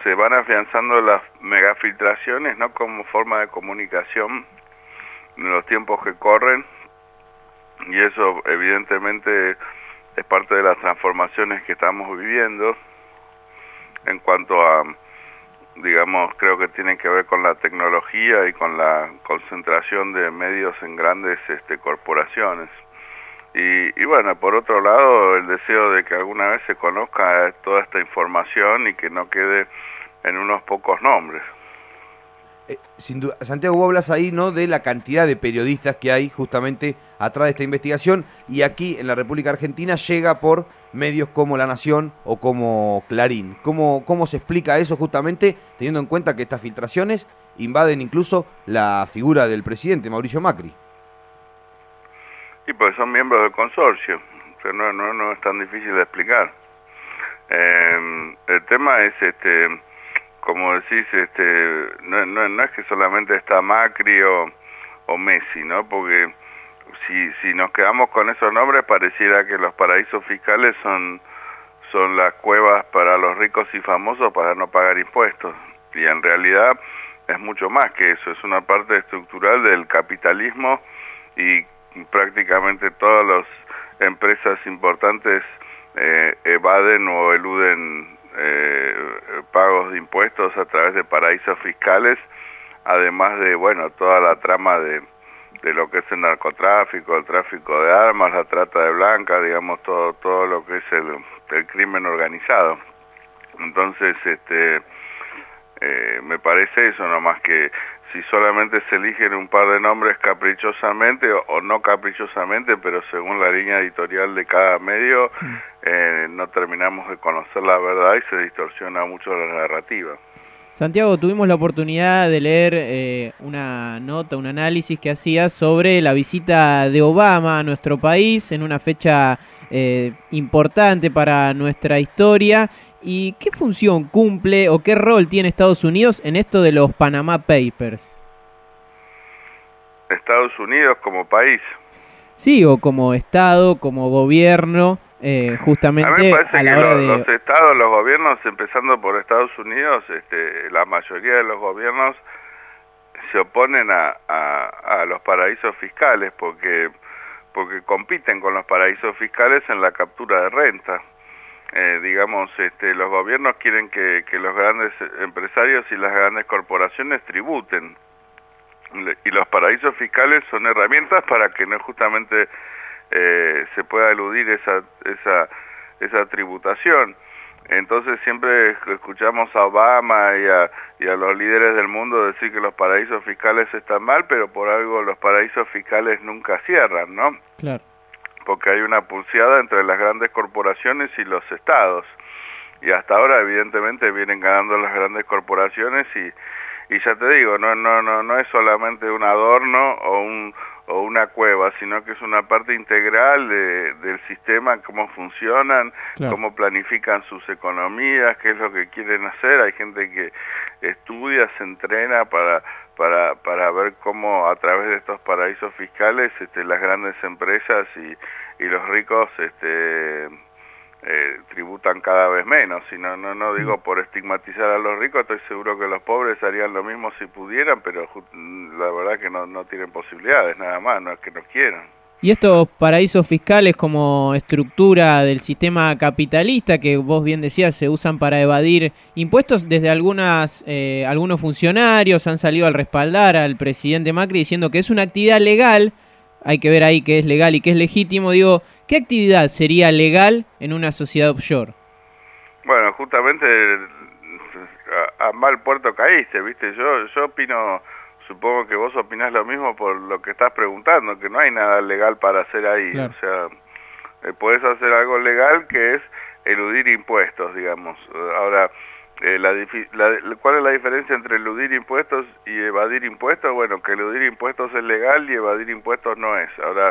se van afianzando las megafiltraciones, ¿no?, como forma de comunicación en los tiempos que corren, y eso evidentemente es parte de las transformaciones que estamos viviendo en cuanto a, digamos, creo que tienen que ver con la tecnología y con la concentración de medios en grandes corporaciones. Y bueno, por otro lado, el deseo de que alguna vez se conozca toda esta información y que no quede en unos pocos nombres. Sin duda, Santiago, vos hablas ahí, ¿no?, de la cantidad de periodistas que hay justamente atrás de esta investigación, y aquí en la República Argentina llega por medios como La Nación o como Clarín. ¿Cómo se explica eso justamente, teniendo en cuenta que estas filtraciones invaden incluso la figura del presidente Mauricio Macri? Sí, pues son miembros del consorcio, o sea, no es tan difícil de explicar. El tema es, como decís, no es que solamente está Macri o Messi, ¿no? Porque si nos quedamos con esos nombres, pareciera que los paraísos fiscales son las cuevas para los ricos y famosos para no pagar impuestos. Y en realidad es mucho más que eso, es una parte estructural del capitalismo, y prácticamente todas las empresas importantes evaden o eluden pagos de impuestos a través de paraísos fiscales, además de, bueno, toda la trama de lo que es el narcotráfico, el tráfico de armas, la trata de blancas, digamos, todo lo que es el crimen organizado. Entonces, me parece eso, nomás que si solamente se eligen un par de nombres caprichosamente o no caprichosamente, pero según la línea editorial de cada medio, no terminamos de conocer la verdad y se distorsiona mucho la narrativa. Santiago, tuvimos la oportunidad de leer una nota, un análisis que hacías sobre la visita de Obama a nuestro país en una fecha importante para nuestra historia. ¿Y qué función cumple o qué rol tiene Estados Unidos en esto de los Panama Papers? ¿Estados Unidos como país? Sí, o como Estado, como gobierno, justamente a mí me parece a la que hora los estados, los gobiernos, empezando por Estados Unidos, la mayoría de los gobiernos se oponen a los paraísos fiscales porque compiten con los paraísos fiscales en la captura de renta. Digamos, los gobiernos quieren que los grandes empresarios y las grandes corporaciones tributen, y los paraísos fiscales son herramientas para que no justamente se pueda eludir esa tributación. Entonces siempre escuchamos a Obama y a los líderes del mundo decir que los paraísos fiscales están mal, pero por algo los paraísos fiscales nunca cierran, ¿no? Claro. Porque hay una pulseada entre las grandes corporaciones y los estados, y hasta ahora evidentemente vienen ganando las grandes corporaciones, y ya te digo, no es solamente un adorno o una cueva, sino que es una parte integral del sistema, cómo funcionan, claro, cómo planifican sus economías, qué es lo que quieren hacer. Hay gente que estudia, se entrena para ver cómo a través de estos paraísos fiscales las grandes empresas y los ricos tributan cada vez menos. Y no digo por estigmatizar a los ricos, estoy seguro que los pobres harían lo mismo si pudieran, pero la verdad que no tienen posibilidades, nada más, no es que no quieran. Y estos paraísos fiscales como estructura del sistema capitalista, que vos bien decías, se usan para evadir impuestos, desde algunos funcionarios han salido al respaldar al presidente Macri diciendo que es una actividad legal. Hay que ver ahí qué es legal y qué es legítimo. Digo, ¿qué actividad sería legal en una sociedad offshore? Bueno, justamente a mal puerto caíste, ¿viste? Yo opino, supongo que vos opinás lo mismo por lo que estás preguntando, que no hay nada legal para hacer ahí. Claro. O sea, podés hacer algo legal que es eludir impuestos, digamos. Ahora, ¿cuál es la diferencia entre eludir impuestos y evadir impuestos? Bueno, que eludir impuestos es legal y evadir impuestos no es. Ahora,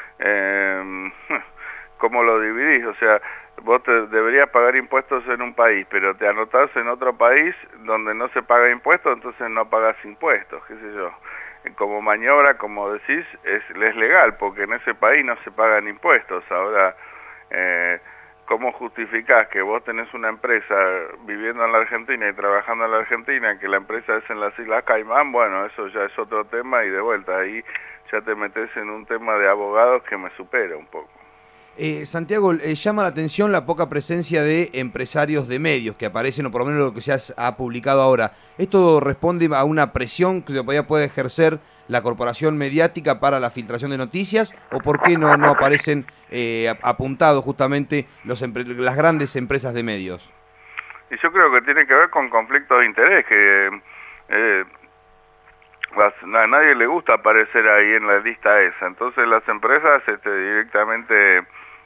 ¿cómo lo dividís? O sea, vos deberías pagar impuestos en un país, pero te anotás en otro país donde no se paga impuestos, entonces no pagás impuestos, qué sé yo. Como maniobra, como decís, es legal, porque en ese país no se pagan impuestos. Ahora, ¿cómo justificás que vos tenés una empresa viviendo en la Argentina y trabajando en la Argentina, que la empresa es en las Islas Caimán? Bueno, eso ya es otro tema y de vuelta ahí ya te metes en un tema de abogados que me supera un poco. Santiago, llama la atención la poca presencia de empresarios de medios que aparecen, o por lo menos lo que se ha publicado ahora. ¿Esto responde a una presión que todavía puede ejercer la corporación mediática para la filtración de noticias? ¿O por qué no aparecen apuntados justamente las grandes empresas de medios? Y yo creo que tiene que ver con conflictos de interés, que a nadie le gusta aparecer ahí en la lista esa. Entonces las empresas directamente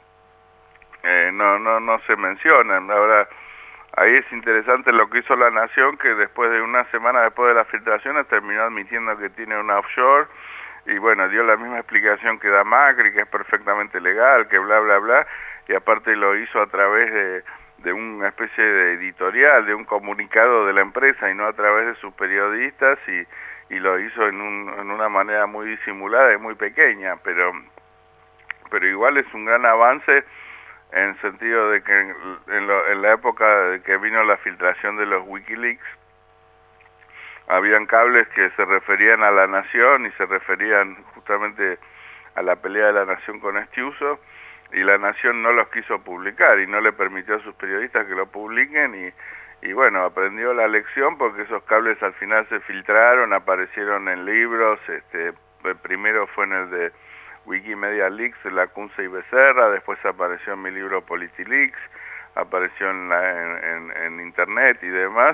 no se mencionan. Ahora, ahí es interesante lo que hizo La Nación, que después de una semana después de las filtraciones terminó admitiendo que tiene una offshore, y bueno, dio la misma explicación que da Macri, que es perfectamente legal, que bla bla bla, y aparte lo hizo a través de una especie de editorial, de un comunicado de la empresa, y no a través de sus periodistas, y lo hizo en una manera muy disimulada y muy pequeña, pero igual es un gran avance, en sentido de que en la época de que vino la filtración de los Wikileaks, habían cables que se referían a La Nación y se referían justamente a la pelea de La Nación con Estiuso, y La Nación no los quiso publicar y no le permitió a sus periodistas que lo publiquen, y bueno, aprendió la lección, porque esos cables al final se filtraron, aparecieron en libros, primero fue en el de Wikimedia Leaks, La Cunce y Becerra, después apareció en mi libro PolitiLeaks, apareció en internet y demás,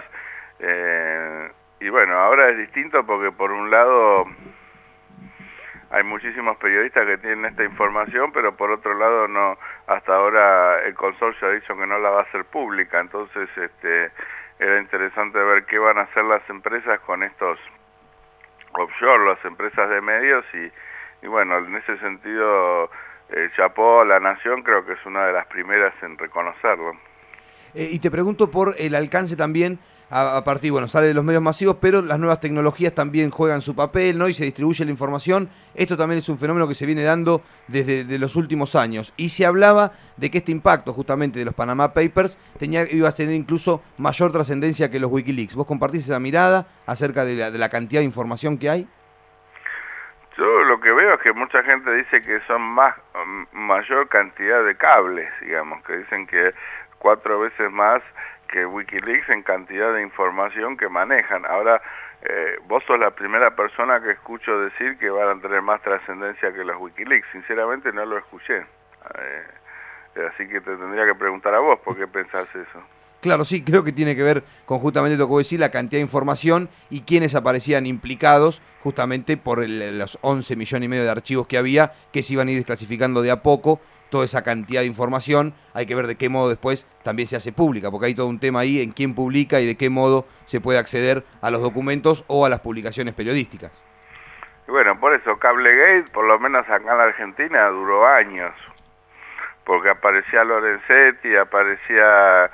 y bueno, ahora es distinto porque por un lado hay muchísimos periodistas que tienen esta información, pero por otro lado no, hasta ahora el consorcio ha dicho que no la va a hacer pública, entonces era interesante ver qué van a hacer las empresas con estos offshore, las empresas de medios, y bueno, en ese sentido, chapó a La Nación, creo que es una de las primeras en reconocerlo. Y te pregunto por el alcance también, a partir, bueno, sale de los medios masivos, pero las nuevas tecnologías también juegan su papel, ¿no? Y se distribuye la información. Esto también es un fenómeno que se viene dando desde los últimos años. Y se hablaba de que este impacto justamente de los Panama Papers iba a tener incluso mayor trascendencia que los Wikileaks. ¿Vos compartís esa mirada acerca de la cantidad de información que hay? Yo lo que veo es que mucha gente dice que son mayor cantidad de cables, digamos, que dicen que 4 veces más que Wikileaks en cantidad de información que manejan. Ahora, vos sos la primera persona que escucho decir que van a tener más trascendencia que los Wikileaks. Sinceramente no lo escuché. Así que te tendría que preguntar a vos por qué pensás eso. Claro, sí, creo que tiene que ver con justamente lo que vos decís, la cantidad de información y quiénes aparecían implicados justamente por los 11 millones y medio de archivos que había, que se iban a ir desclasificando de a poco. Toda esa cantidad de información, hay que ver de qué modo después también se hace pública, porque hay todo un tema ahí en quién publica y de qué modo se puede acceder a los documentos o a las publicaciones periodísticas. Y bueno, por eso Cablegate, por lo menos acá en la Argentina, duró años, porque aparecía Lorenzetti, aparecía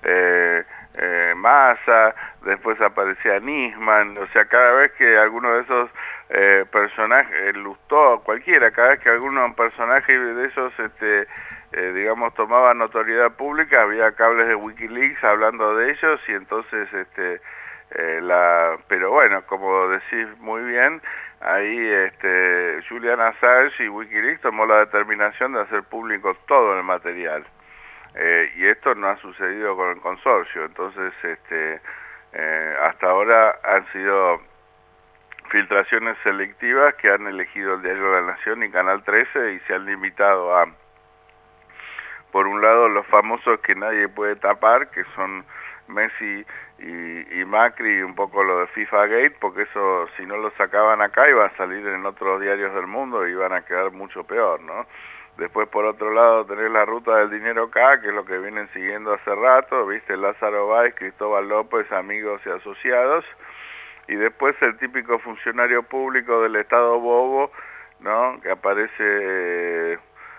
Massa, después aparecía Nisman, o sea, cada vez que alguno de esos personajes, Lustó, cualquiera, cada vez que algún personaje de esos, digamos, tomaba notoriedad pública, había cables de Wikileaks hablando de ellos, y entonces, pero bueno, como decís muy bien, ahí Julian Assange y Wikileaks tomó la determinación de hacer público todo el material. Y esto no ha sucedido con el consorcio, entonces hasta ahora han sido filtraciones selectivas que han elegido el Diario de la Nación y Canal 13 y se han limitado a, por un lado, los famosos que nadie puede tapar, que son Messi y Macri, y un poco lo de FIFA Gate, porque eso, si no lo sacaban acá, iba a salir en otros diarios del mundo y iban a quedar mucho peor, ¿no? Después, por otro lado, tenés la ruta del dinero acá, que es lo que vienen siguiendo hace rato, viste, Lázaro Báez, Cristóbal López, amigos y asociados, y después el típico funcionario público del Estado bobo, ¿no?, que aparece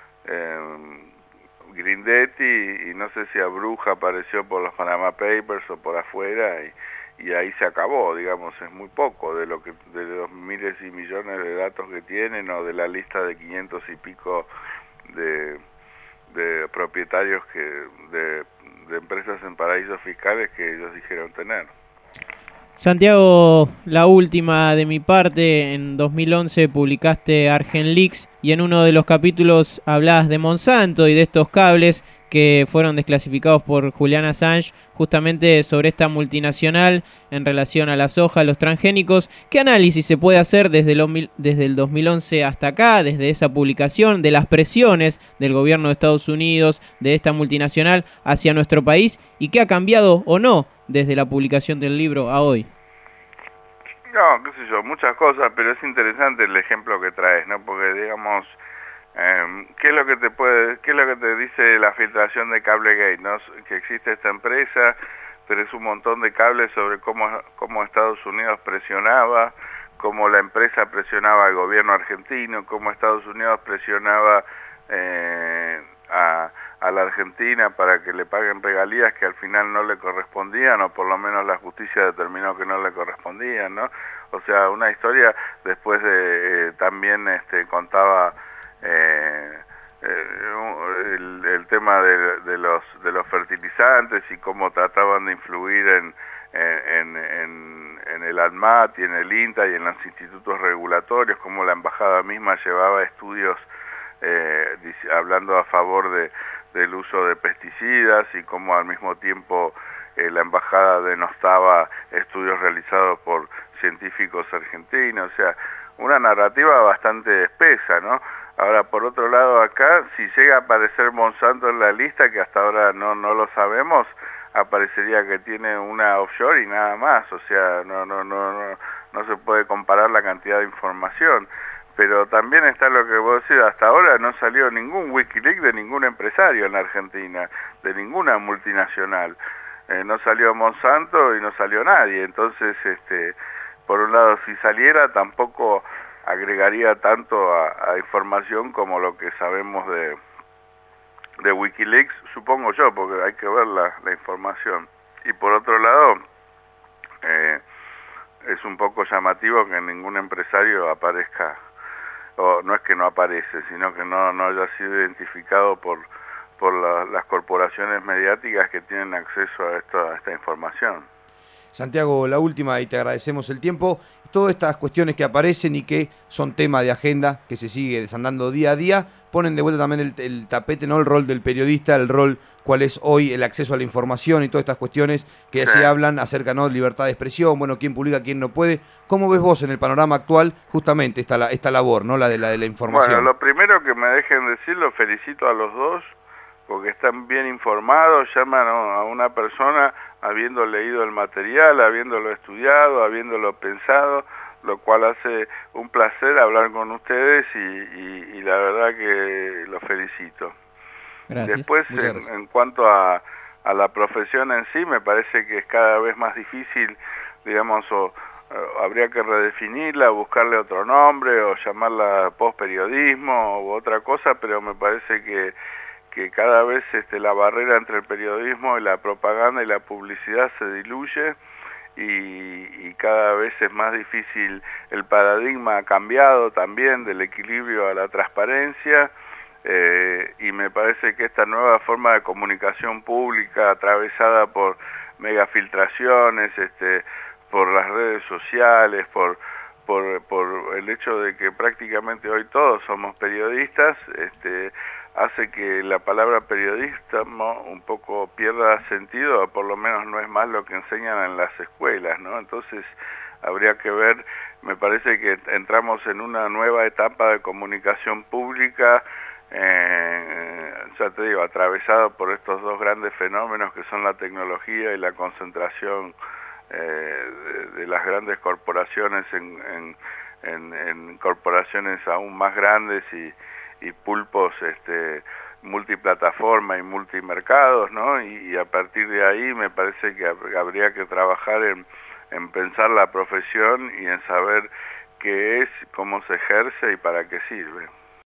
Grindetti, y no sé si Abruja apareció por los Panama Papers o por afuera, y ahí se acabó, digamos, es muy poco de los miles y millones de datos que tienen, o de la lista de 500 y pico de de propietarios de empresas en paraísos fiscales que ellos dijeron tener. Santiago, la última de mi parte. En 2011 publicaste ArgenLeaks y en uno de los capítulos hablabas de Monsanto y de estos cables que fueron desclasificados por Julian Assange, justamente sobre esta multinacional en relación a la soja, a los transgénicos. ¿Qué análisis se puede hacer desde el 2011 hasta acá, desde esa publicación, de las presiones del gobierno de Estados Unidos, de esta multinacional hacia nuestro país, y qué ha cambiado o no desde la publicación del libro a hoy? No, qué sé yo, muchas cosas, pero es interesante el ejemplo que traes, ¿no? Porque, digamos, ¿qué es lo que te dice la filtración de Cablegate, ¿no? Que existe esta empresa, pero es un montón de cables sobre cómo Estados Unidos presionaba, cómo la empresa presionaba al gobierno argentino, cómo Estados Unidos presionaba a la Argentina para que le paguen regalías que al final no le correspondían, o por lo menos la justicia determinó que no le correspondían, ¿no? O sea, una historia. Después también contaba el tema de los fertilizantes y cómo trataban de influir en el ANMAT y en el INTA y en los institutos regulatorios, cómo la embajada misma llevaba estudios hablando a favor del uso de pesticidas, y cómo al mismo tiempo la embajada denostaba estudios realizados por científicos argentinos. O sea, una narrativa bastante espesa, ¿no? Ahora, por otro lado, acá, si llega a aparecer Monsanto en la lista, que hasta ahora no lo sabemos, aparecería que tiene una offshore y nada más. O sea, no se puede comparar la cantidad de información. Pero también está lo que vos decís, hasta ahora no salió ningún Wikileaks de ningún empresario en la Argentina, de ninguna multinacional. No salió Monsanto y no salió nadie. Entonces, por un lado, si saliera, tampoco agregaría tanto a información como lo que sabemos de Wikileaks, supongo yo, porque hay que ver la información. Y por otro lado, es un poco llamativo que ningún empresario aparezca, o no es que no aparece, sino que no haya sido identificado por las corporaciones mediáticas que tienen acceso a esta información. Santiago, la última, y te agradecemos el tiempo. Todas estas cuestiones que aparecen y que son tema de agenda, que se sigue desandando día a día, ponen de vuelta también el tapete, ¿no? El rol del periodista, el rol, cuál es hoy el acceso a la información y todas estas cuestiones que se hablan acerca, ¿no?, de libertad de expresión, bueno, quién publica, quién no puede. ¿Cómo ves vos en el panorama actual justamente esta labor, ¿no?, la de la información? Bueno, lo primero que me dejen decir, lo felicito a los dos, porque están bien informados, llaman a una persona habiendo leído el material, habiéndolo estudiado, habiéndolo pensado, lo cual hace un placer hablar con ustedes y la verdad que los felicito. Gracias. Después, en cuanto a la profesión en sí, me parece que es cada vez más difícil, digamos, habría que redefinirla, buscarle otro nombre o llamarla postperiodismo u otra cosa, pero me parece que cada vez la barrera entre el periodismo y la propaganda y la publicidad se diluye y cada vez es más difícil. El paradigma ha cambiado también del equilibrio a la transparencia, y me parece que esta nueva forma de comunicación pública atravesada por megafiltraciones, por las redes sociales, por el hecho de que prácticamente hoy todos somos periodistas, hace que la palabra periodista un poco pierda sentido, o por lo menos no es más lo que enseñan en las escuelas, ¿no? Entonces habría que ver, me parece que entramos en una nueva etapa de comunicación pública, ya te digo, atravesado por estos dos grandes fenómenos que son la tecnología y la concentración de las grandes corporaciones en corporaciones aún más grandes y pulpos multiplataforma y multimercados, ¿no? Y a partir de ahí me parece que habría que trabajar en pensar la profesión y en saber qué es, cómo se ejerce y para qué sirve.